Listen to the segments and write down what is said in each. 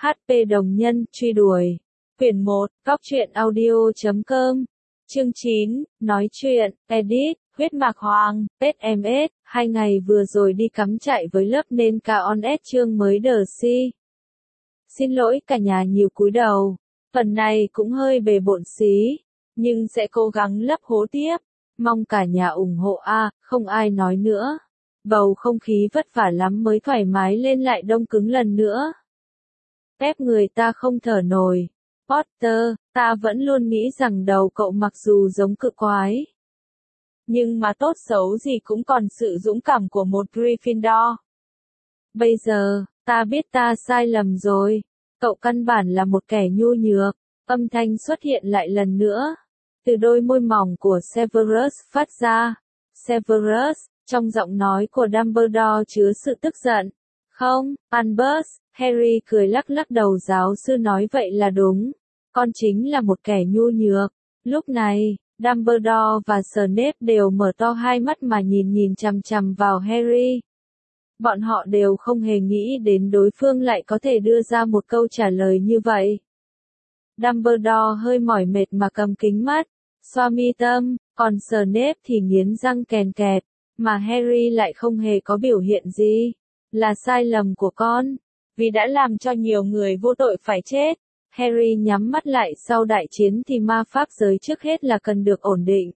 HP đồng nhân, truy đuổi. Quyển 1, góc truyện audio.com. Chương 9, nói chuyện, edit, huyết mạc hoàng, SMS, 2 ngày vừa rồi đi cắm trại với lớp nên cả on S chương mới đờ si. Xin lỗi cả nhà nhiều cúi đầu, phần này cũng hơi bề bộn xí, nhưng sẽ cố gắng lấp hố tiếp, mong cả nhà ủng hộ không ai nói nữa. Bầu không khí vất vả lắm mới thoải mái lên lại đông cứng lần nữa. Ép người ta không thở nổi. Potter, ta vẫn luôn nghĩ rằng đầu cậu mặc dù giống cự quái, nhưng mà tốt xấu gì cũng còn sự dũng cảm của một Gryffindor. Bây giờ, ta biết ta sai lầm rồi. Cậu căn bản là một kẻ nhu nhược. Âm thanh xuất hiện lại lần nữa. Từ đôi môi mỏng của Severus phát ra. Severus, trong giọng nói của Dumbledore chứa sự tức giận. Không, Albus, Harry cười lắc lắc đầu, giáo sư nói vậy là đúng. Con chính là một kẻ nhu nhược. Lúc này, Dumbledore và Snape đều mở to hai mắt mà nhìn chằm chằm vào Harry. Bọn họ đều không hề nghĩ đến đối phương lại có thể đưa ra một câu trả lời như vậy. Dumbledore hơi mỏi mệt mà cầm kính mắt, xoa mi tâm, còn Snape thì nghiến răng kèn kẹt, mà Harry lại không hề có biểu hiện gì. Là sai lầm của con, vì đã làm cho nhiều người vô tội phải chết. Harry nhắm mắt lại, sau đại chiến thì ma pháp giới trước hết là cần được ổn định,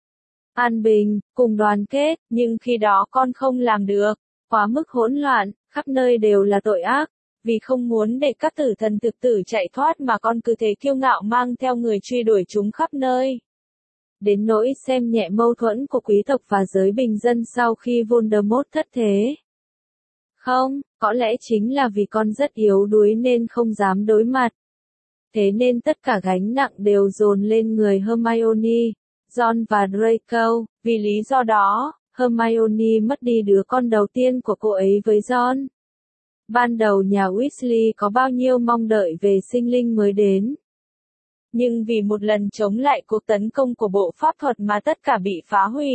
an bình, cùng đoàn kết, nhưng khi đó con không làm được, quá mức hỗn loạn, khắp nơi đều là tội ác, vì không muốn để các tử thần thực tử chạy thoát mà con cứ thế kiêu ngạo mang theo người truy đuổi chúng khắp nơi. Đến nỗi xem nhẹ mâu thuẫn của quý tộc và giới bình dân sau khi Voldemort thất thế. Không, có lẽ chính là vì con rất yếu đuối nên không dám đối mặt. Thế nên tất cả gánh nặng đều dồn lên người Hermione, Ron và Draco. Vì lý do đó, Hermione mất đi đứa con đầu tiên của cô ấy với Ron. Ban đầu nhà Weasley có bao nhiêu mong đợi về sinh linh mới đến. Nhưng vì một lần chống lại cuộc tấn công của bộ pháp thuật mà tất cả bị phá hủy.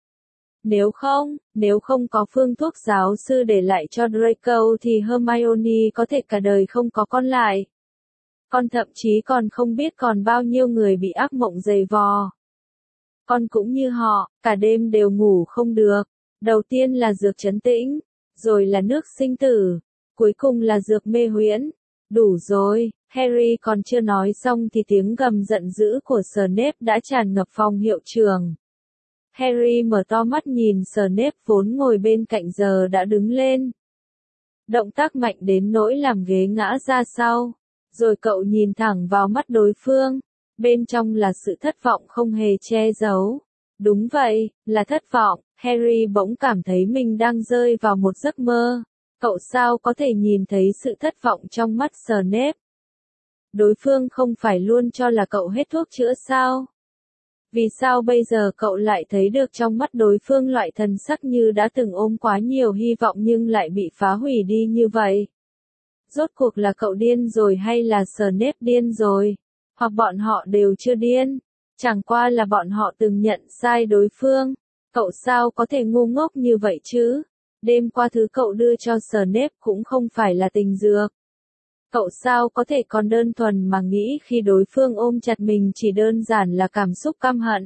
Nếu không có phương thuốc giáo sư để lại cho Draco thì Hermione có thể cả đời không có con lại. Con thậm chí còn không biết còn bao nhiêu người bị ác mộng giày vò. Con cũng như họ, cả đêm đều ngủ không được. Đầu tiên là dược trấn tĩnh, rồi là nước sinh tử, cuối cùng là dược mê huyễn. Đủ rồi, Harry còn chưa nói xong thì tiếng gầm giận dữ của Snape đã tràn ngập phòng hiệu trường. Harry mở to mắt nhìn Snape vốn ngồi bên cạnh giờ đã đứng lên. Động tác mạnh đến nỗi làm ghế ngã ra sau. Rồi cậu nhìn thẳng vào mắt đối phương. Bên trong là sự thất vọng không hề che giấu. Đúng vậy, là thất vọng. Harry bỗng cảm thấy mình đang rơi vào một giấc mơ. Cậu sao có thể nhìn thấy sự thất vọng trong mắt Snape? Đối phương không phải luôn cho là cậu hết thuốc chữa sao? Vì sao bây giờ cậu lại thấy được trong mắt đối phương loại thần sắc như đã từng ôm quá nhiều hy vọng nhưng lại bị phá hủy đi như vậy? Rốt cuộc là cậu điên rồi hay là Snape điên rồi? Hoặc bọn họ đều chưa điên? Chẳng qua là bọn họ từng nhận sai đối phương. Cậu sao có thể ngu ngốc như vậy chứ? Đêm qua thứ cậu đưa cho Snape cũng không phải là tình dược. Cậu sao có thể còn đơn thuần mà nghĩ khi đối phương ôm chặt mình chỉ đơn giản là cảm xúc căm hận?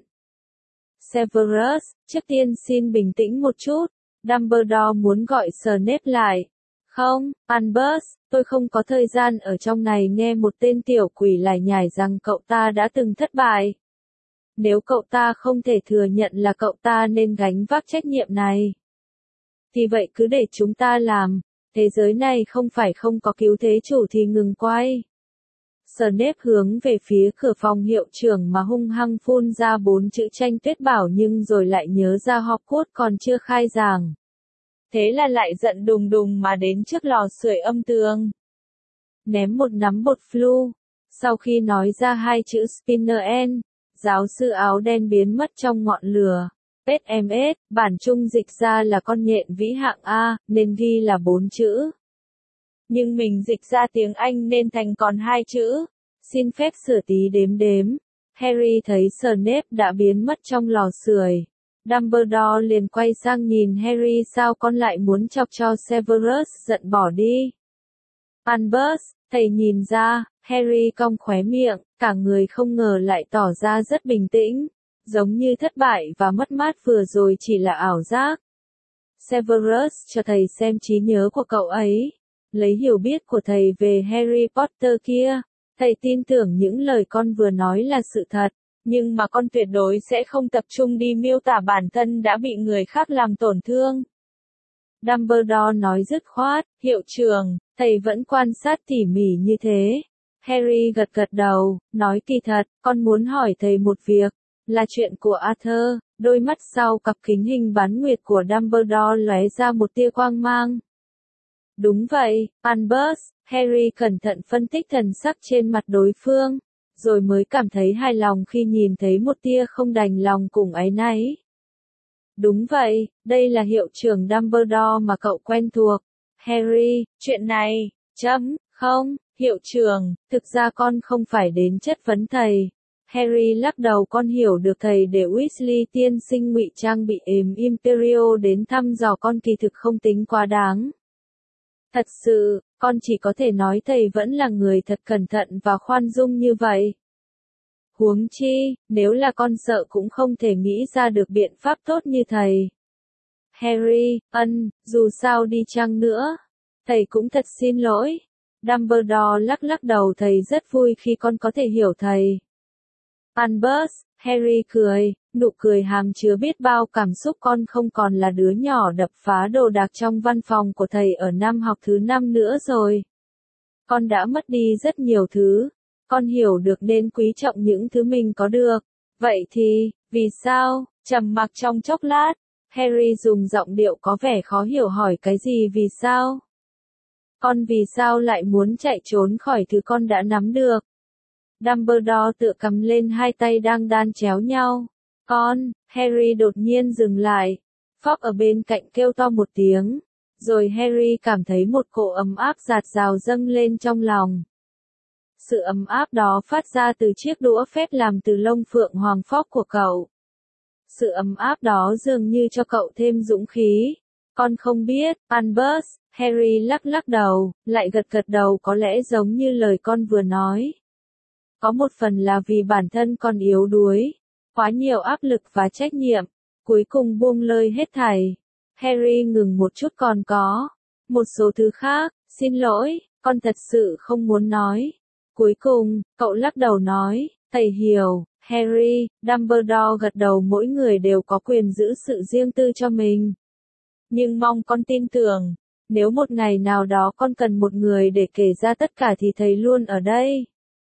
Severus, trước tiên xin bình tĩnh một chút. Dumbledore muốn gọi Snape lại. Không, Albus, tôi không có thời gian ở trong này nghe một tên tiểu quỷ lải nhải rằng cậu ta đã từng thất bại. Nếu cậu ta không thể thừa nhận là cậu ta nên gánh vác trách nhiệm này, thì vậy cứ để chúng ta làm. Thế giới này không phải không có cứu thế chủ thì ngừng quay. Snape hướng về phía cửa phòng hiệu trưởng mà hung hăng phun ra 4 chữ tranh tuyết bảo nhưng rồi lại nhớ ra Hogwarts còn chưa khai giảng. Thế là lại giận đùng đùng mà đến trước lò sưởi âm tường. Ném một nắm bột flu. Sau khi nói ra 2 chữ Spinner, giáo sư áo đen biến mất trong ngọn lửa. SMS, bản trung dịch ra là con nhện vĩ hạng A, nên ghi là 4 chữ. Nhưng mình dịch ra tiếng Anh nên thành còn 2 chữ. Xin phép sửa tí đếm. Harry thấy Snape đã biến mất trong lò sưởi. Dumbledore liền quay sang nhìn Harry, sao con lại muốn chọc cho Severus giận bỏ đi? Albus, thầy nhìn ra, Harry cong khóe miệng, cả người không ngờ lại tỏ ra rất bình tĩnh, giống như thất bại và mất mát vừa rồi chỉ là ảo giác. Severus cho thầy xem trí nhớ của cậu ấy, lấy hiểu biết của thầy về Harry Potter kia, thầy tin tưởng những lời con vừa nói là sự thật, nhưng mà con tuyệt đối sẽ không tập trung đi miêu tả bản thân đã bị người khác làm tổn thương. Dumbledore nói dứt khoát, hiệu trưởng, thầy vẫn quan sát tỉ mỉ như thế. Harry gật gật đầu, nói kỳ thật, con muốn hỏi thầy một việc, là chuyện của Arthur. Đôi mắt sau cặp kính hình bán nguyệt của Dumbledore lóe ra một tia quang mang. Đúng vậy, Albus, Harry cẩn thận phân tích thần sắc trên mặt đối phương, rồi mới cảm thấy hài lòng khi nhìn thấy một tia không đành lòng cùng áy náy. Đúng vậy, đây là hiệu trưởng Dumbledore mà cậu quen thuộc. Harry, chuyện này, không, hiệu trưởng, thực ra con không phải đến chất vấn thầy. Harry lắc đầu, con hiểu được thầy để Weasley tiên sinh ngụy trang bị ếm Imperial đến thăm dò con kỳ thực không tính quá đáng. Thật sự, con chỉ có thể nói thầy vẫn là người thật cẩn thận và khoan dung như vậy. Huống chi, nếu là con sợ cũng không thể nghĩ ra được biện pháp tốt như thầy. Harry, dù sao đi chăng nữa, thầy cũng thật xin lỗi. Dumbledore lắc đầu, thầy rất vui khi con có thể hiểu thầy. Albus, Harry cười, nụ cười hàm chứa biết bao cảm xúc, con không còn là đứa nhỏ đập phá đồ đạc trong văn phòng của thầy ở năm học thứ 5 nữa rồi. Con đã mất đi rất nhiều thứ, con hiểu được nên quý trọng những thứ mình có được. Vậy thì, vì sao? Trầm mặc trong chốc lát, Harry dùng giọng điệu có vẻ khó hiểu hỏi cái gì vì sao? Con vì sao lại muốn chạy trốn khỏi thứ con đã nắm được? Dumbledore tựa cầm lên hai tay đang đan chéo nhau. Harry đột nhiên dừng lại. Fogg ở bên cạnh kêu to một tiếng. Rồi Harry cảm thấy một cỗ ấm áp dạt dào dâng lên trong lòng. Sự ấm áp đó phát ra từ chiếc đũa phép làm từ lông phượng hoàng Fogg của cậu. Sự ấm áp đó dường như cho cậu thêm dũng khí. Con không biết, Albus, Harry lắc đầu, lại gật đầu, có lẽ giống như lời con vừa nói. Có một phần là vì bản thân con yếu đuối, quá nhiều áp lực và trách nhiệm, cuối cùng buông lơi hết thảy. Harry ngừng một chút, còn có một số thứ khác, xin lỗi, con thật sự không muốn nói. Cuối cùng, cậu lắc đầu nói, thầy hiểu, Harry. Dumbledore gật đầu, mỗi người đều có quyền giữ sự riêng tư cho mình. Nhưng mong con tin tưởng, nếu một ngày nào đó con cần một người để kể ra tất cả thì thầy luôn ở đây.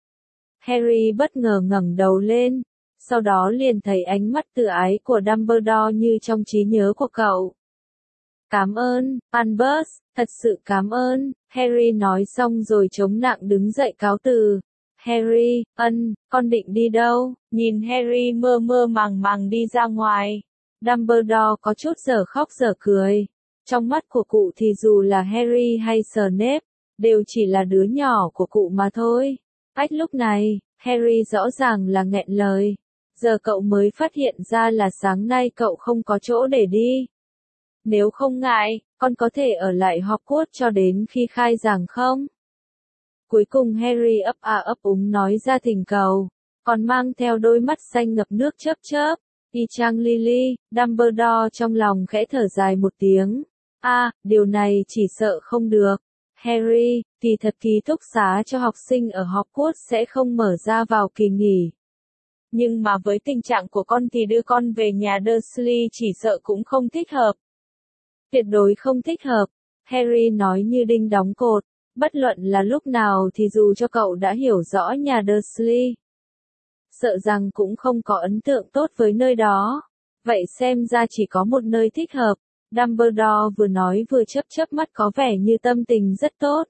Harry bất ngờ ngẩng đầu lên, sau đó liền thấy ánh mắt từ ái của Dumbledore như trong trí nhớ của cậu. Cảm ơn, Albus, thật sự cảm ơn, Harry nói xong rồi chống nặng đứng dậy cáo từ. Harry, con định đi đâu? Nhìn Harry mơ màng đi ra ngoài. Dumbledore có chút dở khóc dở cười. Trong mắt của cụ thì dù là Harry hay Snape, đều chỉ là đứa nhỏ của cụ mà thôi. Lúc này, Harry rõ ràng là nghẹn lời. Giờ cậu mới phát hiện ra là sáng nay cậu không có chỗ để đi. Nếu không ngại, con có thể ở lại Hogwarts cho đến khi khai giảng không? Cuối cùng Harry ấp úng nói ra thỉnh cầu, còn mang theo đôi mắt xanh ngập nước chớp. Y chang Lily. Dumbledore trong lòng khẽ thở dài một tiếng. Điều này chỉ sợ không được. Harry, kỳ thật ký túc xá cho học sinh ở Hogwarts sẽ không mở ra vào kỳ nghỉ. Nhưng mà với tình trạng của con thì đưa con về nhà Dursley chỉ sợ cũng không thích hợp. Tuyệt đối không thích hợp, Harry nói như đinh đóng cột, bất luận là lúc nào thì dù cho cậu đã hiểu rõ nhà Dursley, sợ rằng cũng không có ấn tượng tốt với nơi đó. Vậy xem ra chỉ có một nơi thích hợp. Dumbledore vừa nói vừa chớp mắt, có vẻ như tâm tình rất tốt.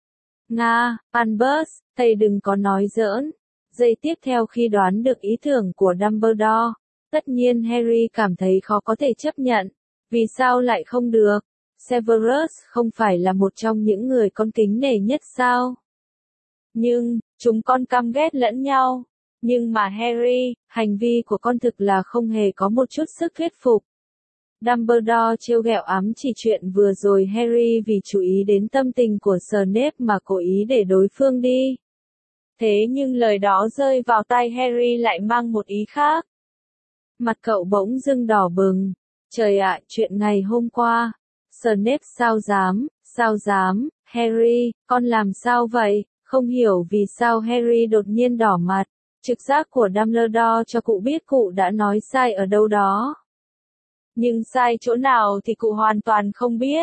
Albus, thầy đừng có nói giỡn. Giây tiếp theo khi đoán được ý tưởng của Dumbledore, tất nhiên Harry cảm thấy khó có thể chấp nhận. Vì sao lại không được? Severus không phải là một trong những người con kính nể nhất sao? Nhưng, chúng con căm ghét lẫn nhau. Nhưng mà Harry, hành vi của con thực là không hề có một chút sức thuyết phục. Dumbledore trêu ghẹo ám chỉ chuyện vừa rồi Harry vì chú ý đến tâm tình của Snape mà cố ý để đối phương đi. Thế nhưng lời đó rơi vào tai Harry lại mang một ý khác. Mặt cậu bỗng dưng đỏ bừng. Trời ạ, chuyện ngày hôm qua. Snape sao dám, Harry, con làm sao vậy? Không hiểu vì sao Harry đột nhiên đỏ mặt. Trực giác của Dumbledore cho cụ biết cụ đã nói sai ở đâu đó. Nhưng sai chỗ nào thì cụ hoàn toàn không biết.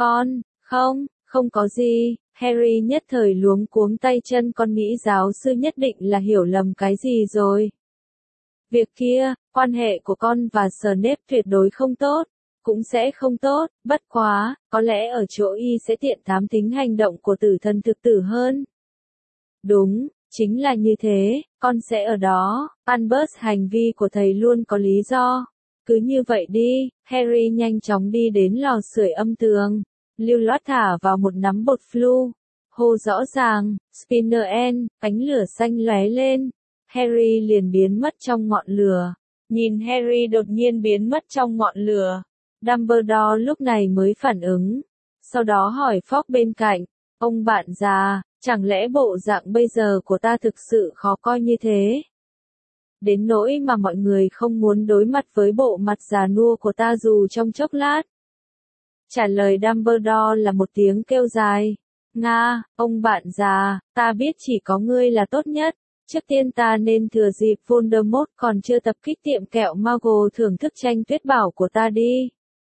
Không có gì. Harry nhất thời luống cuống tay chân, con nghĩ giáo sư nhất định là hiểu lầm cái gì rồi. Việc kia, quan hệ của con và Snape tuyệt đối không tốt, cũng sẽ không tốt, bất quá, có lẽ ở chỗ y sẽ tiện thám thính hành động của tử thần thực tử hơn. Đúng, chính là như thế, con sẽ ở đó. Albus, hành vi của thầy luôn có lý do. Cứ như vậy đi. Harry nhanh chóng đi đến lò sưởi âm tường, lưu loát thả vào một nắm bột flu. Hô rõ ràng, Spinner, ánh lửa xanh lóe lên. Harry liền biến mất trong ngọn lửa. Nhìn Harry đột nhiên biến mất trong ngọn lửa, Dumbledore lúc này mới phản ứng. Sau đó hỏi Fogg bên cạnh, ông bạn già, chẳng lẽ bộ dạng bây giờ của ta thực sự khó coi như thế? Đến nỗi mà mọi người không muốn đối mặt với bộ mặt già nua của ta dù trong chốc lát. Trả lời Dumbledore là một tiếng kêu dài. Nga, ông bạn già, ta biết chỉ có ngươi là tốt nhất. Trước tiên ta nên thừa dịp Voldemort còn chưa tập kích tiệm kẹo Muggle thưởng thức tranh tuyết bảo của ta đi.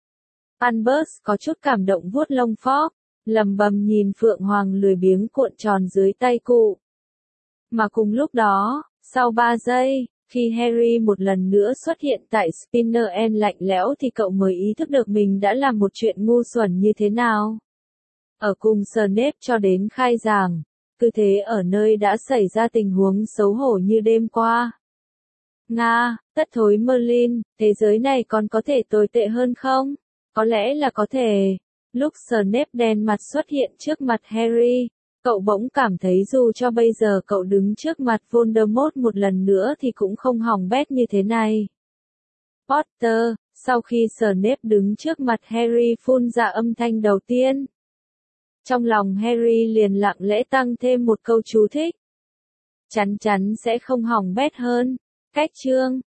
Albus có chút cảm động vuốt lông Fogg, lầm bầm nhìn Phượng Hoàng lười biếng cuộn tròn dưới tay cụ. Mà cùng lúc đó, sau 3 giây, khi Harry một lần nữa xuất hiện tại Spinner lạnh lẽo thì cậu mới ý thức được mình đã làm một chuyện ngu xuẩn như thế nào. Ở cùng Snape cho đến khai giảng, cứ thế ở nơi đã xảy ra tình huống xấu hổ như đêm qua. Nga, tất thối Merlin, thế giới này còn có thể tồi tệ hơn không? Có lẽ là có thể. Lúc Snape đen mặt xuất hiện trước mặt Harry, cậu bỗng cảm thấy dù cho bây giờ cậu đứng trước mặt Voldemort một lần nữa thì cũng không hỏng bét như thế này. Potter, sau khi Snape đứng trước mặt Harry phun ra âm thanh đầu tiên, trong lòng Harry liền lặng lẽ tăng thêm một câu chú thích. Chắn chắn sẽ không hỏng bét hơn. Cách chương